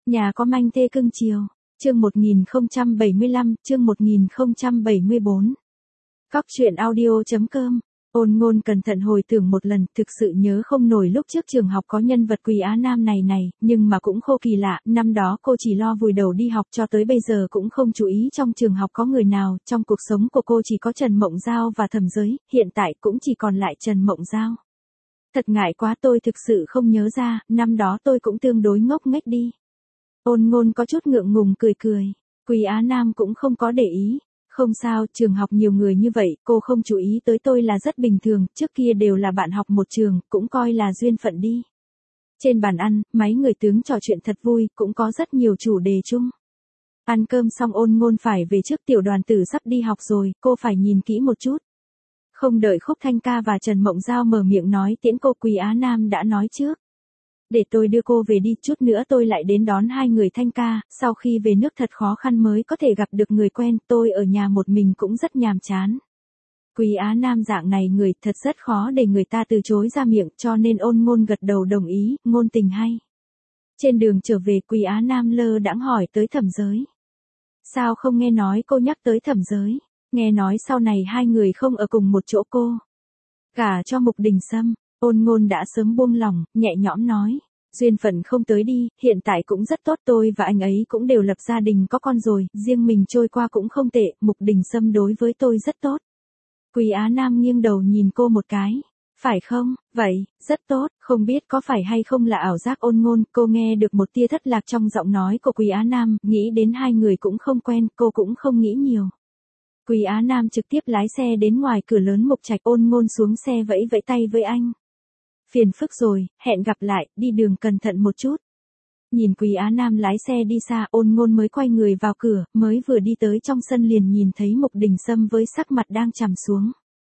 Nhà có manh thê cưng chiều. Chương 1075, chương 1074. Cóc truyện audio.com. Ôn Ngôn cẩn thận hồi tưởng một lần, thực sự nhớ không nổi lúc trước trường học có nhân vật Quý Á Nam này, nhưng mà cũng khô kỳ lạ, năm đó cô chỉ lo vùi đầu đi học cho tới bây giờ cũng không chú ý trong trường học có người nào, trong cuộc sống của cô chỉ có Trần Mộng Giao và Thẩm Giới, hiện tại cũng chỉ còn lại Trần Mộng Giao. Thật ngại quá, tôi thực sự không nhớ ra, năm đó tôi cũng tương đối ngốc nghếch đi. Ôn Ngôn có chút ngượng ngùng cười cười, Quý Á Nam cũng không có để ý. Không sao, trường học nhiều người như vậy, cô không chú ý tới tôi là rất bình thường, trước kia đều là bạn học một trường, cũng coi là duyên phận đi. Trên bàn ăn, mấy người tướng trò chuyện thật vui, cũng có rất nhiều chủ đề chung. Ăn cơm xong Ôn Ngôn phải về trước, Tiểu Đoàn Tử sắp đi học rồi, cô phải nhìn kỹ một chút. Không đợi Khúc Thanh Ca và Trần Mộng Giao mở miệng nói tiễn cô, Quý Á Nam đã nói trước. Để tôi đưa cô về đi, chút nữa tôi lại đến đón hai người Thanh Ca, sau khi về nước thật khó khăn mới có thể gặp được người quen, tôi ở nhà một mình cũng rất nhàm chán. Quý Á Nam dạng này người thật rất khó để người ta từ chối ra miệng, cho nên Ôn Ngôn gật đầu đồng ý, ngôn tình hay. Trên đường trở về Quý Á Nam lơ đãng hỏi tới Thẩm Giới. Sao không nghe nói cô nhắc tới Thẩm Giới, nghe nói sau này hai người không ở cùng một chỗ cô. Gả cho Mục Đình Sâm. Ôn Ngôn đã sớm buông lòng, nhẹ nhõm nói. Duyên phận không tới đi, hiện tại cũng rất tốt, tôi và anh ấy cũng đều lập gia đình có con rồi, riêng mình trôi qua cũng không tệ, Mục Đình Sâm đối với tôi rất tốt. Quý Á Nam nghiêng đầu nhìn cô một cái. Phải không, vậy, rất tốt, không biết có phải hay không là ảo giác. Ôn Ngôn, cô nghe được một tia thất lạc trong giọng nói của Quý Á Nam, nghĩ đến hai người cũng không quen, cô cũng không nghĩ nhiều. Quý Á Nam trực tiếp lái xe đến ngoài cửa lớn Mục Trạch. Ôn Ngôn xuống xe vẫy vẫy tay với anh. Phiền phức rồi, hẹn gặp lại, đi đường cẩn thận một chút. Nhìn Quý Á Nam lái xe đi xa, Ôn Ngôn mới quay người vào cửa, mới vừa đi tới trong sân liền nhìn thấy Mục Đình Sâm với sắc mặt đang trầm xuống.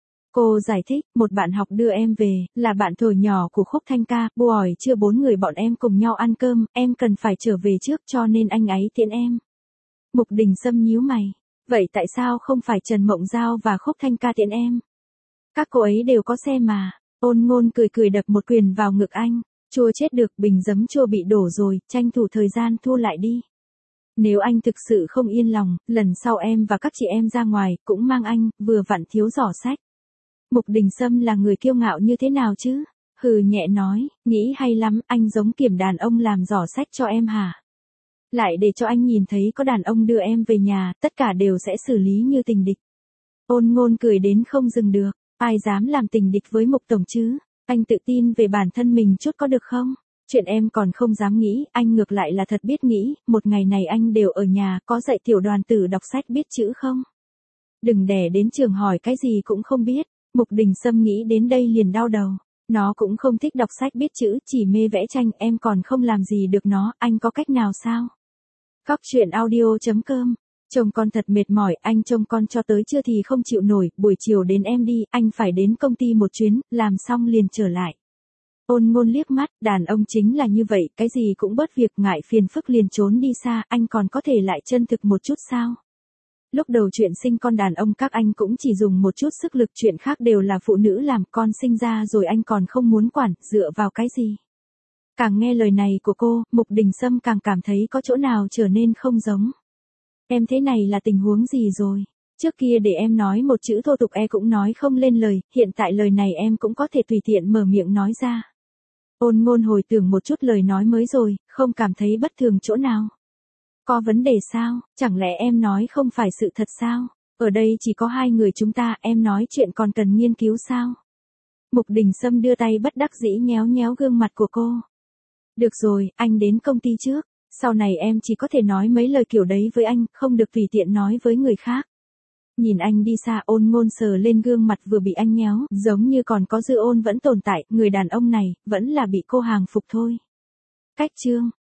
Cô giải thích, một bạn học đưa em về, là bạn thổi nhỏ của Khúc Thanh Ca, buổi trưa 4 người bọn em cùng nhau ăn cơm, em cần phải trở về trước cho nên anh ấy tiễn em. Mục Đình Sâm nhíu mày, vậy tại sao không phải Trần Mộng Giao và Khúc Thanh Ca tiễn em? Các cô ấy đều có xe mà. Ôn Ngôn cười cười đập một quyền vào ngực anh. Chua chết được, bình giấm chua bị đổ rồi, tranh thủ thời gian thu lại đi. Nếu anh thực sự không yên lòng, lần sau em và các chị em ra ngoài, cũng mang anh, vừa vặn thiếu giỏ sách. Mục Đình Sâm là người kiêu ngạo như thế nào chứ? Hừ nhẹ nói, nghĩ hay lắm, anh giống kiểu đàn ông làm giỏ sách cho em hả? Lại để cho anh nhìn thấy có đàn ông đưa em về nhà, tất cả đều sẽ xử lý như tình địch. Ôn Ngôn cười đến không dừng được. Ai dám làm tình địch với Mục Tổng chứ? Anh tự tin về bản thân mình chút có được không? Chuyện em còn không dám nghĩ, anh ngược lại là thật biết nghĩ, một ngày này anh đều ở nhà, có dạy Tiểu Đoàn Tử đọc sách biết chữ không? Đừng để đến trường hỏi cái gì cũng không biết. Mục Đình Sâm nghĩ đến đây liền đau đầu. Nó cũng không thích đọc sách biết chữ, chỉ mê vẽ tranh, em còn không làm gì được nó, anh có cách nào sao? Cóc truyện audio.com. Trông con thật mệt mỏi, anh trông con cho tới trưa thì không chịu nổi, buổi chiều đến em đi, anh phải đến công ty một chuyến, làm xong liền trở lại. Ôn Ngôn liếc mắt, đàn ông chính là như vậy, cái gì cũng bớt việc, ngại phiền phức liền trốn đi xa, anh còn có thể lại chân thực một chút sao? Lúc đầu chuyện sinh con đàn ông các anh cũng chỉ dùng một chút sức lực, chuyện khác đều là phụ nữ làm, con sinh ra rồi anh còn không muốn quản, dựa vào cái gì? Càng nghe lời này của cô, Mục Đình Sâm càng cảm thấy có chỗ nào trở nên không giống. Em thế này là tình huống gì rồi? Trước kia để em nói một chữ thô tục cũng nói không lên lời, hiện tại lời này em cũng có thể tùy tiện mở miệng nói ra. Ôn Ngôn hồi tưởng một chút lời nói mới rồi, không cảm thấy bất thường chỗ nào. Có vấn đề sao? Chẳng lẽ em nói không phải sự thật sao? Ở đây chỉ có hai người chúng ta, em nói chuyện còn cần nghiên cứu sao? Mục Đình Sâm đưa tay bất đắc dĩ nhéo nhéo gương mặt của cô. Được rồi, anh đến công ty trước. Sau này em chỉ có thể nói mấy lời kiểu đấy với anh, không được tùy tiện nói với người khác. Nhìn anh đi xa, Ôn Ngôn sờ lên gương mặt vừa bị anh nhéo, giống như còn có dư ôn vẫn tồn tại, người đàn ông này, vẫn là bị cô hàng phục thôi. Cách chương